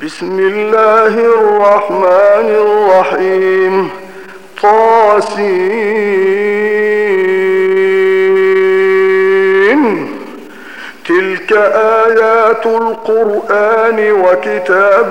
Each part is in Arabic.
بسم الله الرحمن الرحيم. طاسين. تلك آيات القرآن وكتاب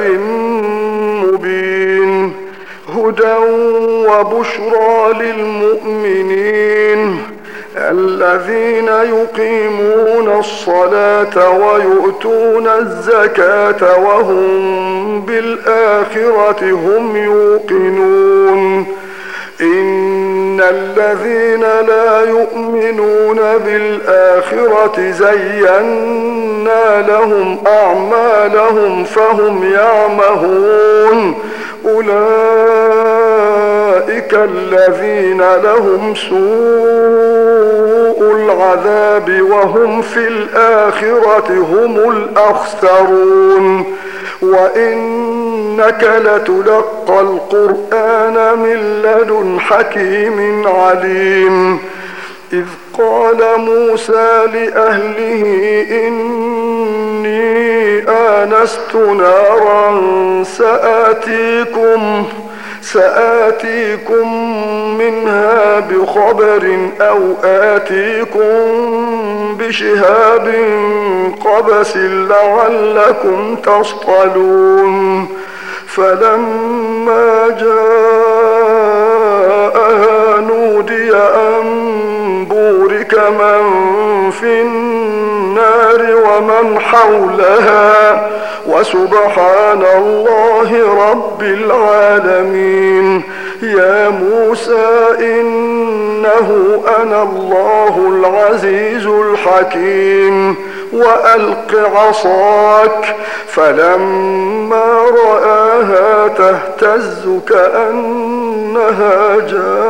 مبين، هدى وبشرى للمؤمنين الذين يقيمون الصلاة ويؤتون الزكاة وهم بالآخرة هم يوقنون. إن الذين لا يؤمنون بالآخرة زينا لهم أعمالهم فهم يعمهون. أولئك الذين لهم سوء العذاب وهم في الآخرة هم الأخسرون. وإنك لتلقى القرآن من لدن حكيم عليم. إذ قال موسى لأهله إني آنست نارا سآتيكم منها بخبر أو آتيكم بشهاب قبس لعلكم تصطلون. فلما جاءها نودي أن بورك من في النار ومن حولها وسبحان الله رب العالمين. يا موسى إنه أنا الله العزيز الحكيم. وألق عصاك. فلما رآها تهتز كأنها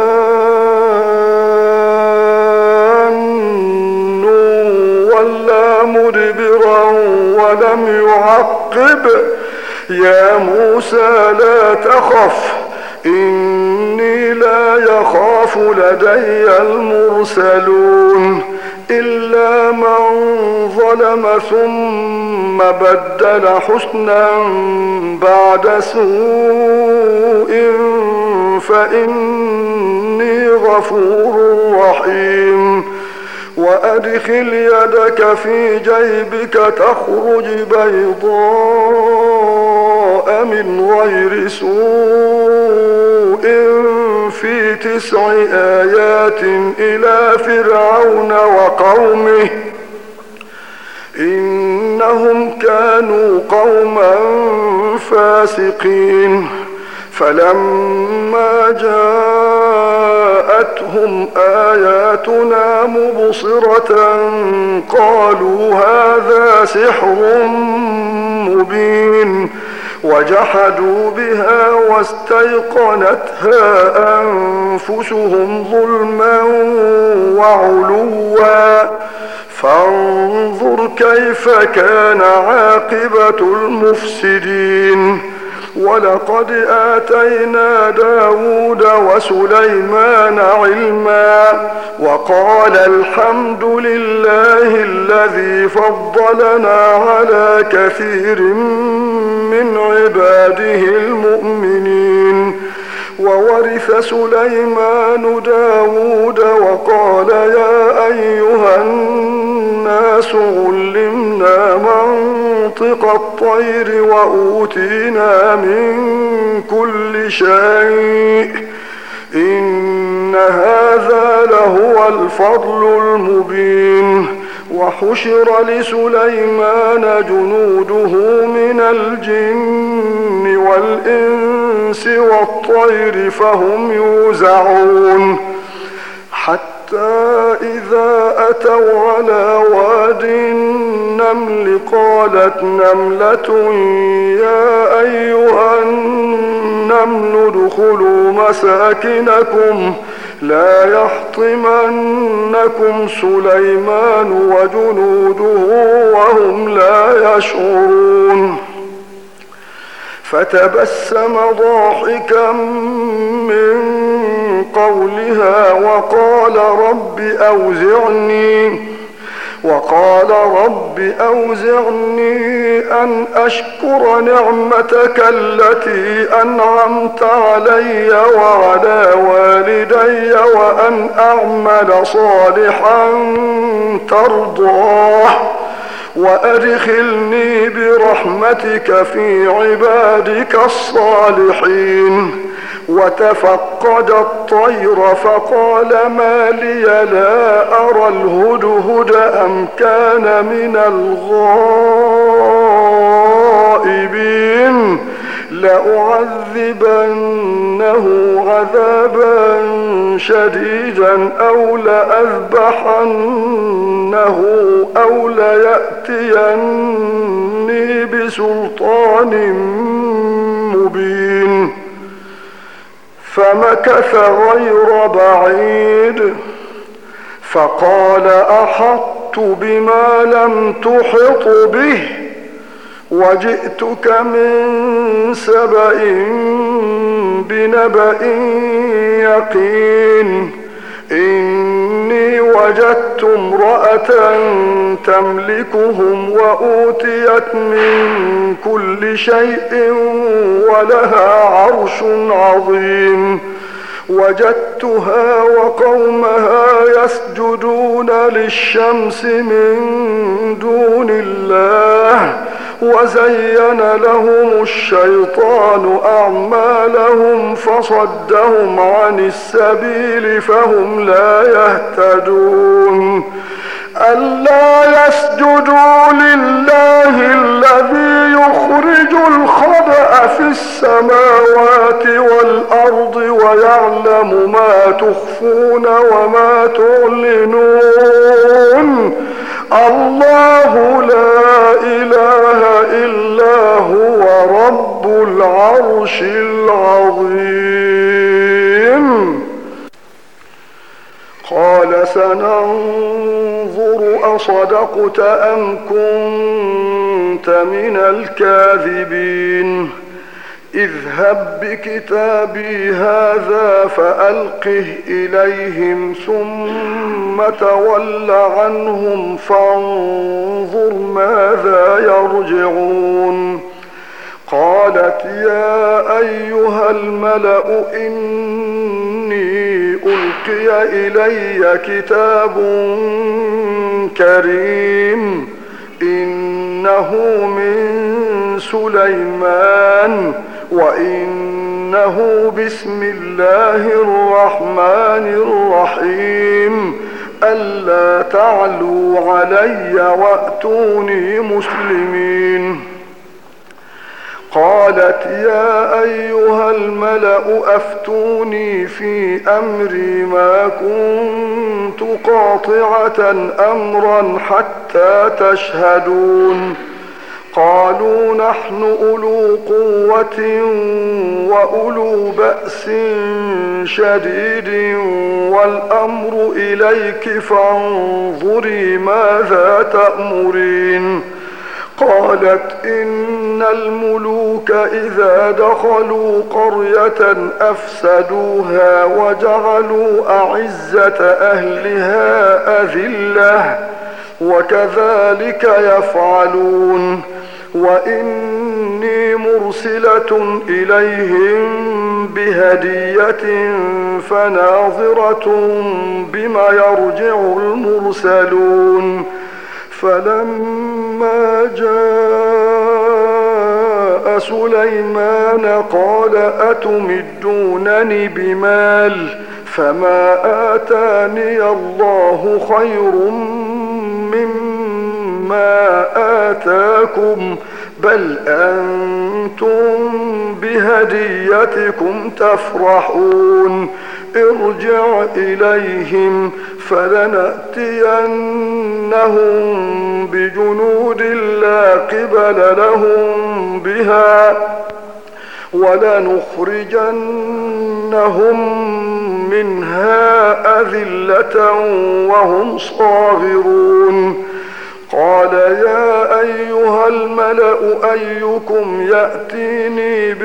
جان ولا مدبرا ولم يعقب. يا موسى لا تخف إني لا يخاف لدي المرسلون إلا من ظلم ثم بدل حسنا بعد سوء فإني غفور رحيم. وأدخل يدك في جيبك تخرج بيضاء من غير سوء في 9 آيات إلى فرعون وقومه إنهم كانوا قوما فاسقين. فلما جاءتهم آياتنا مبصرة قالوا هذا سحر مبين. وجحدوا بها واستيقنتها أنفسهم ظلما وعلوا فانظر كيف كان عاقبة المفسدين. ولقد آتينا داود وسليمان علما وقال الحمد لله الذي فضلنا على كثير من عباده المؤمنين. وورث سليمان داود وقال يا أيها الناس علمنا منطق الطير وأوتينا من كل شيء إن هذا لهو الفضل المبين. وحشر لسليمان جنوده من الجن والإنس والطير فهم يوزعون. حتى إذا أتوا على واد النمل قالت نملة يا أيها النمل ادخلوا مساكنكم لا يحطمنكم سليمان وجنوده وهم لا يشعرون. فتبسم ضاحكا من قولها وقال رب أوزعني وقال رب أوزعني أن أشكر نعمتك التي أنعمت علي وعلى والدي وأن أعمل صالحا ترضاه وأدخلني برحمتك في عبادك الصالحين. وتفقد الطير فقال ما لي لا أرى الهدهد أم كان من الغائبين لأعذبنه عذابا شديدا أو لأذبحنه أو ليأتيني بسلطان مبين. فمكث غير بعيد فقال أحطت بما لم تحط به وجئتك من سبأ بنبأ يقين إني وجدت امرأة تملكهم وأوتيت من كل شيء ولها عرش عظيم وجدتها وقومها يسجدون للشمس من دون الله وزين لهم الشيطان أعمالهم فصدهم عن السبيل فهم لا يهتدون. ألا يسجدوا لله الذي يخرج الخبأ في السماوات والأرض ويعلم ما تخفون وما تعلنون. الله لا إله إلا هو رب العرش العظيم. قال سننظر أصدقت أم كنت من الكاذبين اذهب بكتابي هذا فألقه إليهم ثم تول عنهم فانظر ماذا يرجعون. قالت يا أيها الملأ إني ألقي إلي كتاب كريم إنه من سليمان وإنه بسم الله الرحمن الرحيم ألا تعلوا علي وأتوني مسلمين. قالت يا أيها الملأ أفتوني في أمري ما كنت قاطعة أمرا حتى تشهدون. قالوا نحن أولو قوة وأولو بأس شديد والأمر إليك فانظري ماذا تأمرين. قالت إن الملوك إذا دخلوا قرية أفسدوها وجعلوا أعزة أهلها أذلة وكذلك يفعلون. وإني مرسلة إليهم بهدية فناظرة بما يرجع المرسلون. فلما جاء سليمان قال أتمدونني بمال فما آتاني الله خير مما آتاكم بل أنتم بهديتكم تفرحون. ارجع إليهم فلنأتينهم بجنود لا قبل لهم بها ولنخرجنهم منها أذلة وهم صاغرون. قال يا أيها الملأ أيكم يأتيني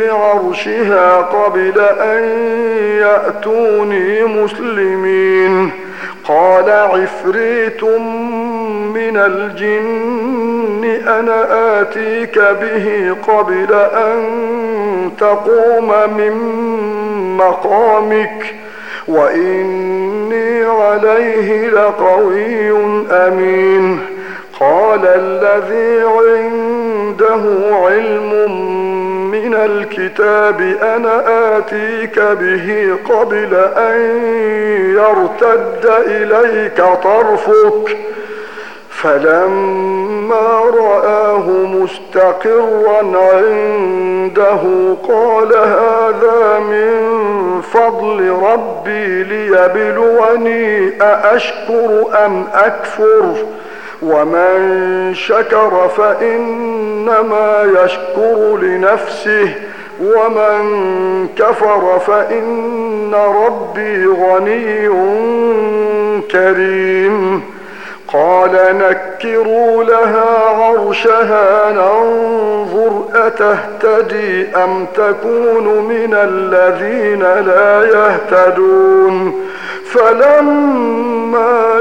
بعرشها قبل أن يأتوني مسلمين. قال عفريت من الجن أنا آتيك به قبل أن تقوم من مقامك وإني عليه لقوي أمين. قال الذي عنده علم من الكتاب أنا آتيك به قبل أن يرتد إليك طرفك فلما رآه مستقرا عنده قال هذا من فضل ربي ليبلوني أأشكر أم أكفر ومن شكر فإنما يشكر لنفسه ومن كفر فإن ربي غني كريم. قال نكروا لها عرشها ننظر أتهتدي أم تكون من الذين لا يهتدون. فلما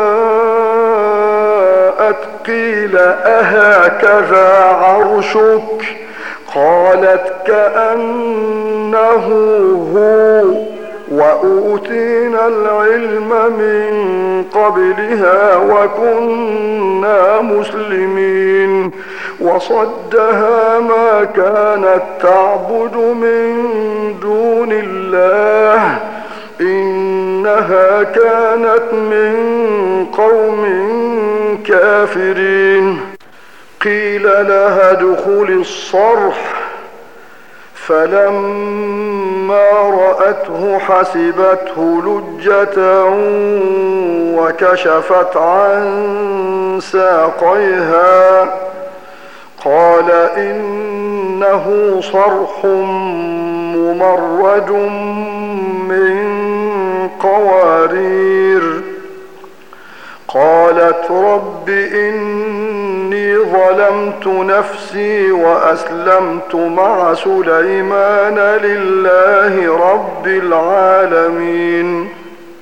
جاءت قيل أهكذا عرشك قالت كأنه هو وأوتينا العلم من قبلها وكنا مسلمين. وصدها ما كانت تعبد من دون الله إنها كانت من قوم كافرين. قيل لها ادخل الصرح فلما رأته حسبته لجة وكشفت عن ساقيها قال إنه صرح ممرد من قوارير. قالت رب إني ظلمت نفسي وأسلمت مع سليمان لله رب العالمين.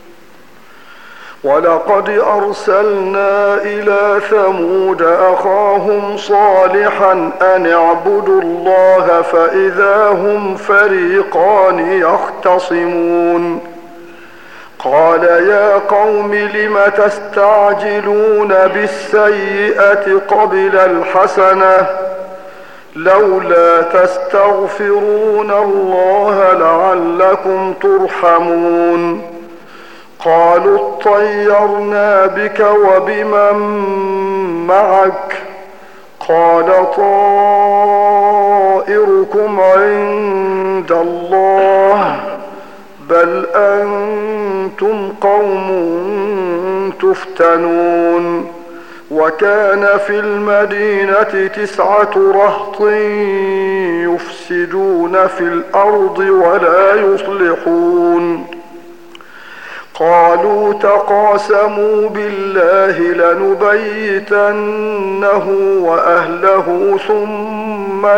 ولقد أرسلنا إلى ثمود أخاهم صالحا أن اعبدوا الله فإذا هم فريقان يختصمون. قال يا قوم لم تستعجلون بالسيئة قبل الحسنة لولا تستغفرون الله لعلكم ترحمون. قالوا اطيرنا بك وبمن معك قال طائركم عند الله بل أنتم قوم تفتنون. وكان في المدينة 9 رهط يفسدون في الأرض ولا يصلحون. قالوا تقاسموا بالله لنبيتنه وأهله ثم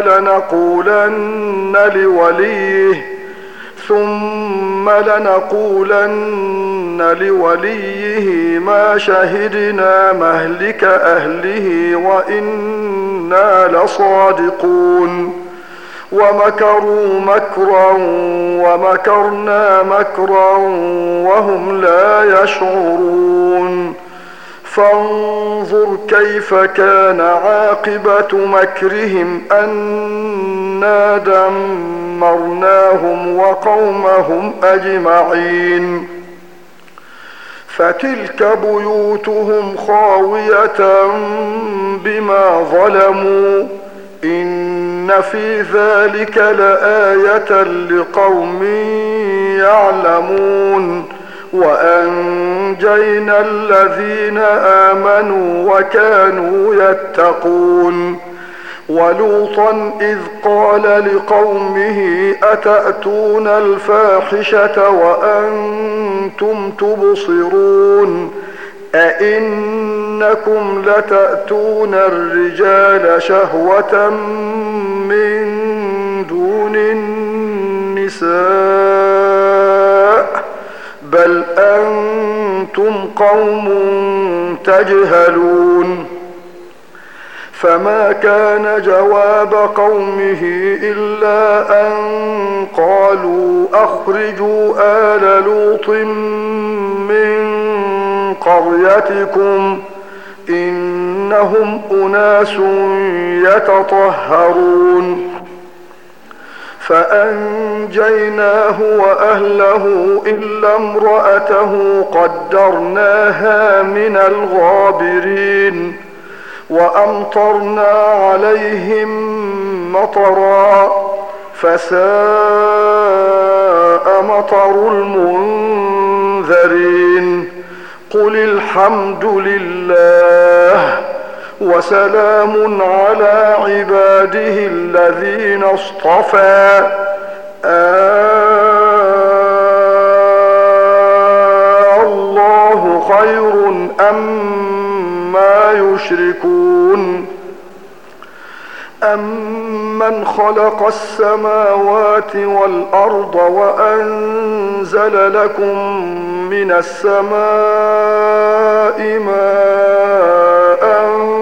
لنقولن لوليه ما شهدنا مهلك أهله وإنا لصادقون. ومكروا مكرا ومكرنا مكرا وهم لا يشعرون. فانظر كيف كان عاقبة مكرهم أنا دمرناهم وقومهم أجمعين. فتلك بيوتهم خاوية بما ظلموا إن في ذلك لآية لقوم يعلمون. وأنجينا الذين آمنوا وكانوا يتقون. ولوطا إذ قال لقومه أتأتون الفاحشة وأنتم تبصرون أئنكم لتأتون الرجال شهوة من دون النساء بل أنتم قوم تجهلون فما كان جواب قومه إلا أن قالوا أخرجوا آل لوط من قريتكم إنهم أناس يتطهرون فأنجيناه وأهله إلا امرأته قدرناها من الغابرين وأمطرنا عليهم مطرا فساء مطر المنذرين قل الحمد لله وسلام على عباده الذين اصطفى الله خير أما يشركون أمن خلق السماوات والأرض وأنزل لكم من السماء ماء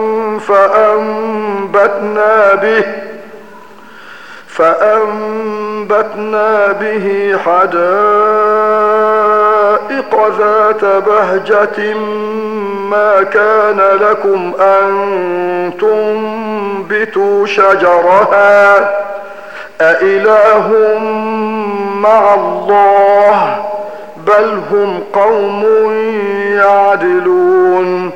فأنبتنا به حدائق ذات بهجة ما كان لكم أن تنبتوا شجرها أإله مع الله بل هم قوم يعدلون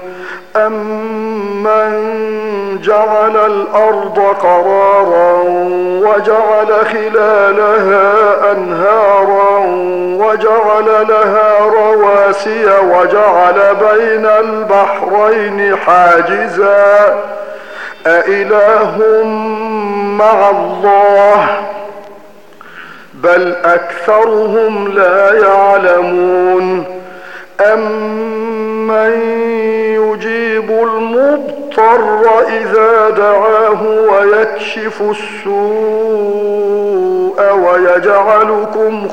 أمن جعل الأرض قرارا وجعل خلالها أنهارا وجعل لها رواسي وجعل بين البحرين حاجزا أإله مع الله بل أكثرهم لا يعلمون أمن يجيب المضطر إذا دعاه ويكشف السوء ويجعلكم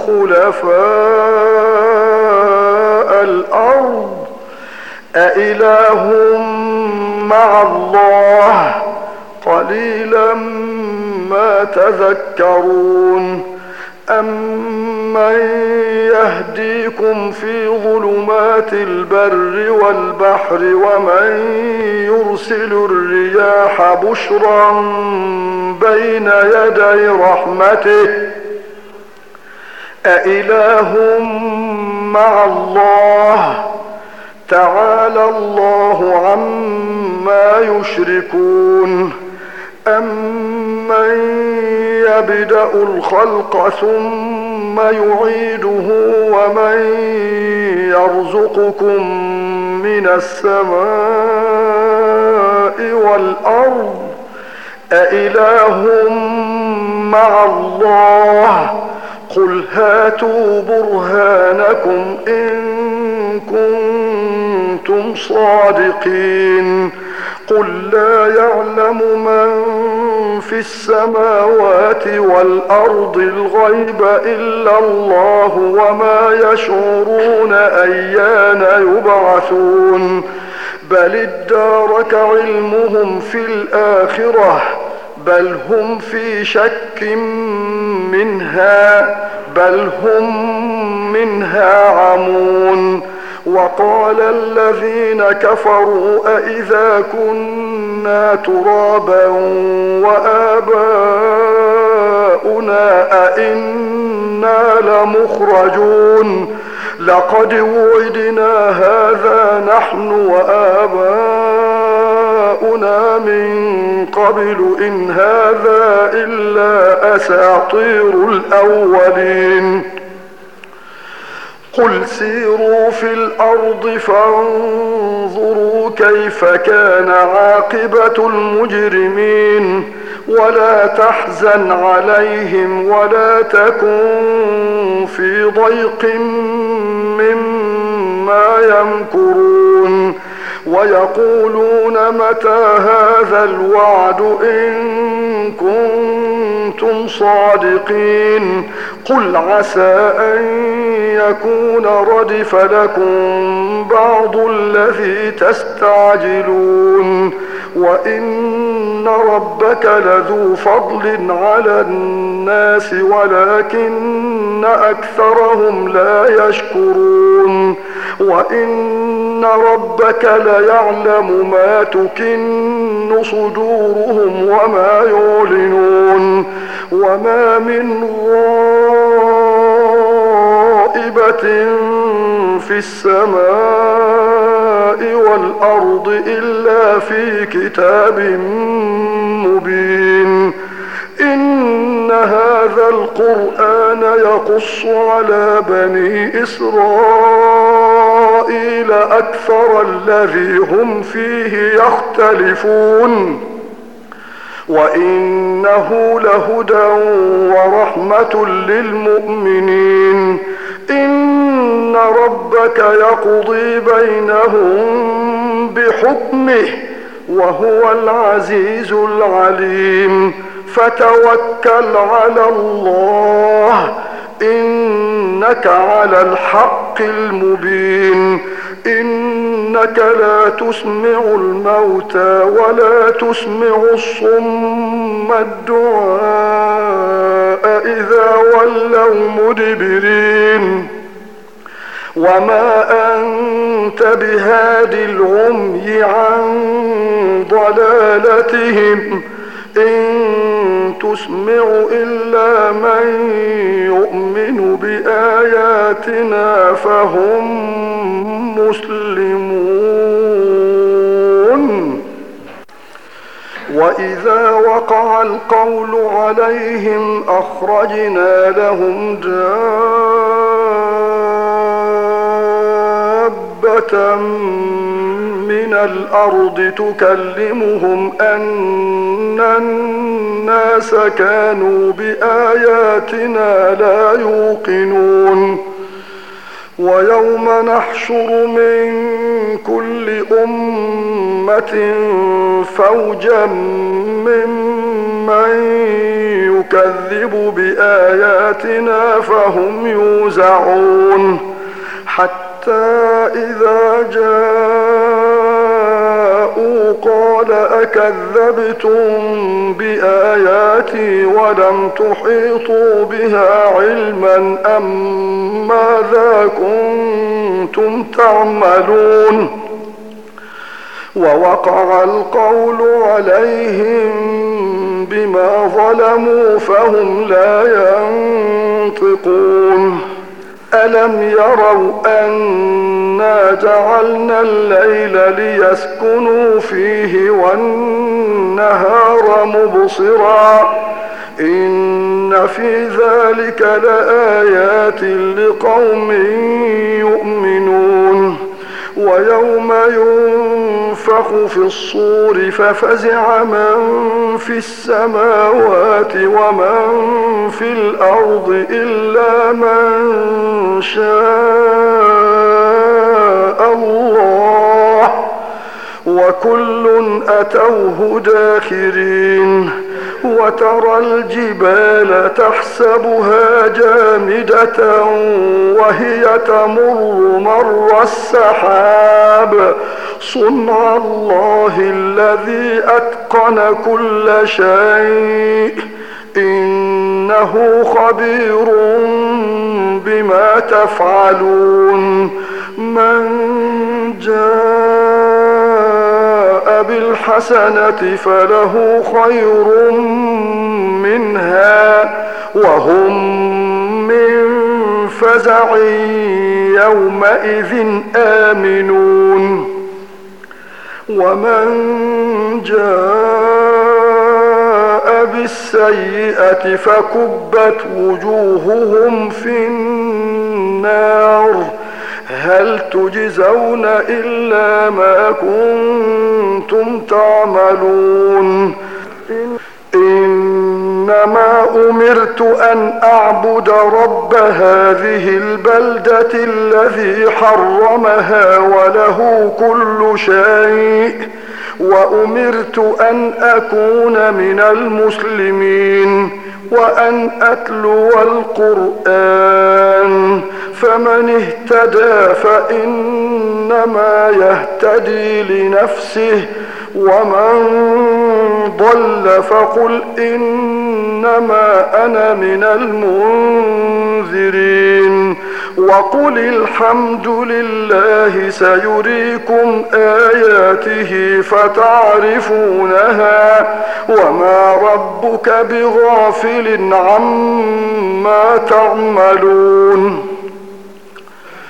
خلفاء الأرض أإله مع الله قليلا ما تذكرون أمن يهديكم في ظلمات البر والبحر ومن يرسل الرياح بشرا بين يدي رحمته أإله مع الله تعالى الله عما يشركون أمن يبدأ الخلق ثم يعيده ومن يرزقكم من السماء والأرض أإله مع الله قل هاتوا برهانكم إن كنتم صادقين قل لا يعلم من في السماوات والأرض الغيب إلا الله وما يشعرون أيان يبعثون بل ادارك علمهم في الآخرة بل هم في شك منها بل هم منها عمون وقال الذين كفروا أإذا كنا ترابا وآباؤنا أئنا لمخرجون لقد وعدنا هذا نحن وآباؤنا من قبل إن هذا إلا أساطير الأولين قل سيروا في الأرض فانظروا كيف كان عاقبة المجرمين ولا تحزن عليهم ولا تكن في ضيق مما يمكرون ويقولون متى هذا الوعد إن كنتم صادقين قل عسى أن يكون ردف لكم بعض الذي تستعجلون وإن ربك لذو فضل على الناس ولكن أكثرهم لا يشكرون وإن ربك ليعلم ما تكن صدورهم وما يعلنون وما من غائبة في السماء والأرض إلا في كتاب مبين إن هذا القرآن يقص على بني إسرائيل أكثر الذي هم فيه يختلفون وإنه لهدى ورحمة للمؤمنين إن ربك يقضي بينهم بحكمه وهو العزيز العليم فتوكل على الله إنك على الحق المبين إنك لا تسمع الموتى ولا تسمع الصم الدعاء إذا ولوا مدبرين وما أنت بهاد العمي عن ضلالتهم إن تسمع إلا من يؤمن بآياتنا فهم مسلمون وإذا وقع القول عليهم أخرجنا لهم دابة من الأرض تكلمهم أن الناس كانوا بآياتنا لا يوقنون ويوم نحشر من كل أمة فوجا ممن يكذب بآياتنا فهم يوزعون حتى إذا جاءوا قال أكذبتم بآياتي ولم تحيطوا بها علما أم ماذا كنتم تعملون ووقع القول عليهم بما ظلموا فهم لا ينطقون ألم يروا أنا جعلنا الليل ليسكنوا فيه والنهار مبصرا إن في ذلك لآيات لقوم يؤمنون ويوم ينفخ في الصور ففزع من في السماوات ومن في الأرض إلا من شاء الله وكل أتوه داخرين وترى الجبال تحسبها جامدة وهي تمر مر السحاب صنع الله الذي أتقن كل شيء إنه خبير بما تفعلون من جاء بالحسنة فله خير منها وهم من فزع يومئذ آمنون ومن جاء بالسيئة فكبت وجوههم في النار هل تجزون إلا ما كنتم تعملون إنما أمرت أمرت أن أعبد رب هذه البلدة الذي حرمها وله كل شيء، وأمرت أن أكون من المسلمين وأن أتلو القرآن، فمن اهتدى فإنما يهتدي لنفسه، ومن ضل فقل إنما أنا من المنذرين. وقل الحمد لله سيريكم آياته فتعرفونها، وما ربك بغافل عما تعملون.